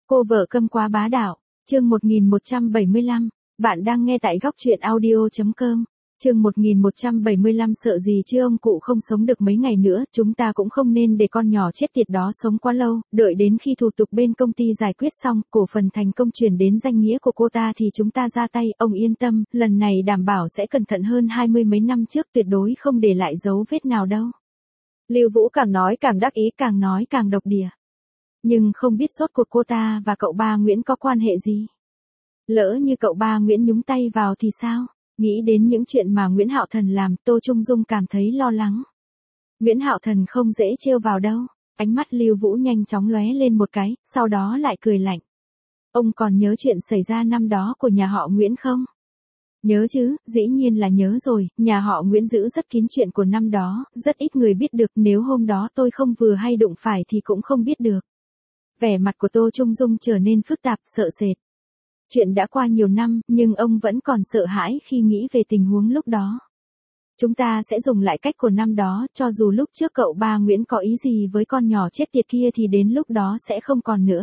Cô vợ câm quá bá đạo. Chương 1175. Bạn đang nghe tại góc truyện audio.com. Chương 1175 sợ gì chứ ông cụ không sống được mấy ngày nữa, chúng ta cũng không nên để con nhỏ chết tiệt đó sống quá lâu, đợi đến khi thủ tục bên công ty giải quyết xong, cổ phần thành công chuyển đến danh nghĩa của cô ta thì chúng ta ra tay, ông yên tâm, lần này đảm bảo sẽ cẩn thận hơn 20 mấy năm trước, tuyệt đối không để lại dấu vết nào đâu. Lưu Vũ càng nói càng đắc ý, càng nói càng độc địa. Nhưng không biết rốt cuộc cô ta và cậu ba Nguyễn có quan hệ gì. Lỡ như cậu ba Nguyễn nhúng tay vào thì sao? Nghĩ đến những chuyện mà Nguyễn Hạo Thần làm, Tô Trung Dung cảm thấy lo lắng. Nguyễn Hạo Thần không dễ trêu vào đâu. Ánh mắt Lưu Vũ nhanh chóng lóe lên một cái, sau đó lại cười lạnh. Ông còn nhớ chuyện xảy ra năm đó của nhà họ Nguyễn không? Nhớ chứ, dĩ nhiên là nhớ rồi, nhà họ Nguyễn giữ rất kín chuyện của năm đó, rất ít người biết được, nếu hôm đó tôi không vừa hay đụng phải thì cũng không biết được. Vẻ mặt của Tô Trung Dung trở nên phức tạp, sợ sệt. Chuyện đã qua nhiều năm, nhưng ông vẫn còn sợ hãi khi nghĩ về tình huống lúc đó. Chúng ta sẽ dùng lại cách của năm đó, cho dù lúc trước cậu ba Nguyễn có ý gì với con nhỏ chết tiệt kia thì đến lúc đó sẽ không còn nữa.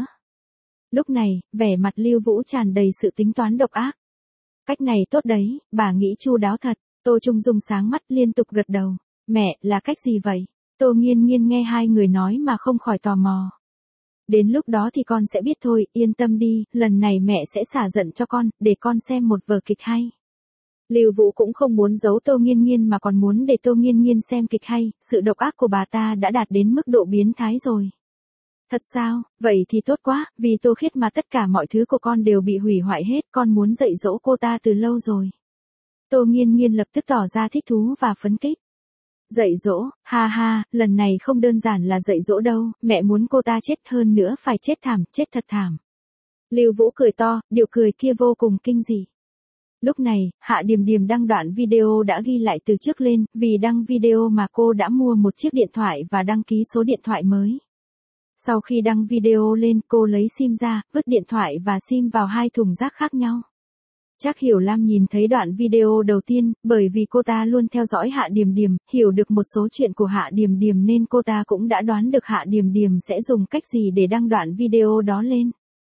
Lúc này, vẻ mặt Lưu Vũ tràn đầy sự tính toán độc ác. Cách này tốt đấy, bà nghĩ chu đáo thật. Tô Trung Dung sáng mắt liên tục gật đầu. Mẹ, là cách gì vậy? Tô Nghiên Nghiên nghe hai người nói mà không khỏi tò mò. Đến lúc đó thì con sẽ biết thôi, yên tâm đi, lần này mẹ sẽ xả giận cho con, để con xem một vở kịch hay. Lưu Vũ cũng không muốn giấu Tô Nghiên Nghiên mà còn muốn để Tô Nghiên Nghiên xem kịch hay, sự độc ác của bà ta đã đạt đến mức độ biến thái rồi. Thật sao, vậy thì tốt quá, vì Tô Khiết mà tất cả mọi thứ của con đều bị hủy hoại hết, con muốn dạy dỗ cô ta từ lâu rồi. Tô Nghiên Nghiên lập tức tỏ ra thích thú và phấn khích. Dạy dỗ, ha ha, lần này không đơn giản là dạy dỗ đâu, mẹ muốn cô ta chết hơn nữa phải chết thảm, chết thật thảm. Lưu Vũ cười to, điệu cười kia vô cùng kinh dị. Lúc này, Hạ Điềm Điềm đăng đoạn video đã ghi lại từ trước lên, vì đăng video mà cô đã mua một chiếc điện thoại và đăng ký số điện thoại mới. Sau khi đăng video lên, cô lấy sim ra, vứt điện thoại và sim vào hai thùng rác khác nhau. Trác Hiểu Lam nhìn thấy đoạn video đầu tiên, bởi vì cô ta luôn theo dõi Hạ Điềm Điềm, hiểu được một số chuyện của Hạ Điềm Điềm nên cô ta cũng đã đoán được Hạ Điềm Điềm sẽ dùng cách gì để đăng đoạn video đó lên.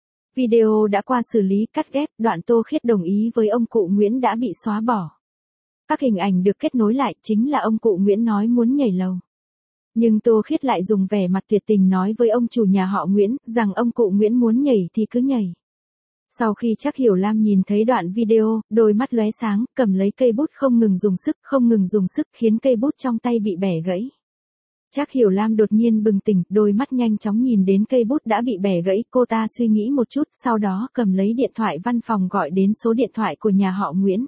Video đã qua xử lý cắt ghép, đoạn Tô Khiết đồng ý với ông cụ Nguyễn đã bị xóa bỏ. Các hình ảnh được kết nối lại chính là ông cụ Nguyễn nói muốn nhảy lầu. Nhưng Tô Khiết lại dùng vẻ mặt tuyệt tình nói với ông chủ nhà họ Nguyễn, rằng ông cụ Nguyễn muốn nhảy thì cứ nhảy. Sau khi Trác Hiểu Lam nhìn thấy đoạn video, đôi mắt lóe sáng, cầm lấy cây bút không ngừng dùng sức khiến cây bút trong tay bị bẻ gãy. Trác Hiểu Lam đột nhiên bừng tỉnh, đôi mắt nhanh chóng nhìn đến cây bút đã bị bẻ gãy, cô ta suy nghĩ một chút, sau đó cầm lấy điện thoại văn phòng gọi đến số điện thoại của nhà họ Nguyễn.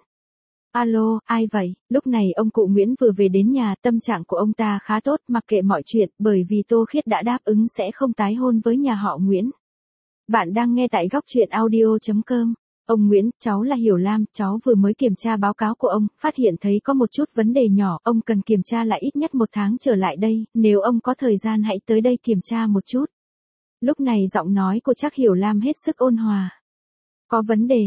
Alo, ai vậy? Lúc này ông cụ Nguyễn vừa về đến nhà, tâm trạng của ông ta khá tốt, mặc kệ mọi chuyện, bởi vì Tô Khiết đã đáp ứng sẽ không tái hôn với nhà họ Nguyễn. Bạn đang nghe tại góc truyện audio.com. Ông Nguyễn, cháu là Hiểu Lam, cháu vừa mới kiểm tra báo cáo của ông, phát hiện thấy có một chút vấn đề nhỏ, ông cần kiểm tra lại ít nhất 1 tháng trở lại đây, nếu ông có thời gian hãy tới đây kiểm tra một chút. Lúc này giọng nói của Trác Hiểu Lam hết sức ôn hòa. Có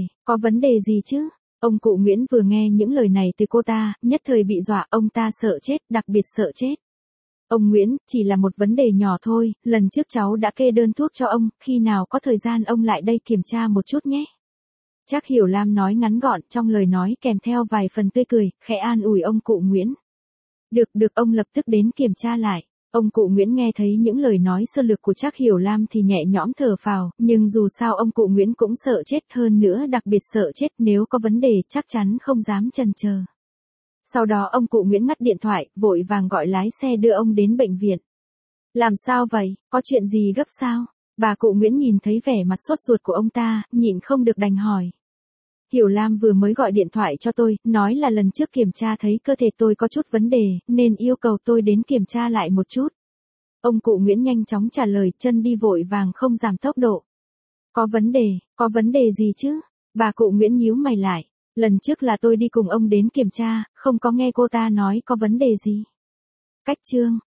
vấn đề gì chứ? Ông cụ Nguyễn vừa nghe những lời này từ cô ta, nhất thời bị dọa, ông ta sợ chết, đặc biệt sợ chết. Ông Nguyễn, chỉ là một vấn đề nhỏ thôi, lần trước cháu đã kê đơn thuốc cho ông, khi nào có thời gian ông lại đây kiểm tra một chút nhé. Trác Hiểu Lam nói ngắn gọn, trong lời nói kèm theo vài phần tươi cười, khẽ an ủi ông cụ Nguyễn. Được ông lập tức đến kiểm tra lại. Ông cụ Nguyễn nghe thấy những lời nói sơ lược của Trác Hiểu Lam thì nhẹ nhõm thở phào, nhưng dù sao ông cụ Nguyễn cũng sợ chết, hơn nữa đặc biệt sợ chết, nếu có vấn đề chắc chắn không dám chần chờ. Sau đó ông cụ Nguyễn ngắt điện thoại, vội vàng gọi lái xe đưa ông đến bệnh viện. Làm sao vậy, có chuyện gì gấp sao? Bà cụ Nguyễn nhìn thấy vẻ mặt sốt ruột của ông ta, nhịn không được đành hỏi. Hiểu Lam vừa mới gọi điện thoại cho tôi, nói là lần trước kiểm tra thấy cơ thể tôi có chút vấn đề, nên yêu cầu tôi đến kiểm tra lại một chút. Ông cụ Nguyễn nhanh chóng trả lời, chân đi vội vàng không giảm tốc độ. Có vấn đề gì chứ? Bà cụ Nguyễn nhíu mày lại. Lần trước là tôi đi cùng ông đến kiểm tra, không có nghe cô ta nói có vấn đề gì. Cách chương,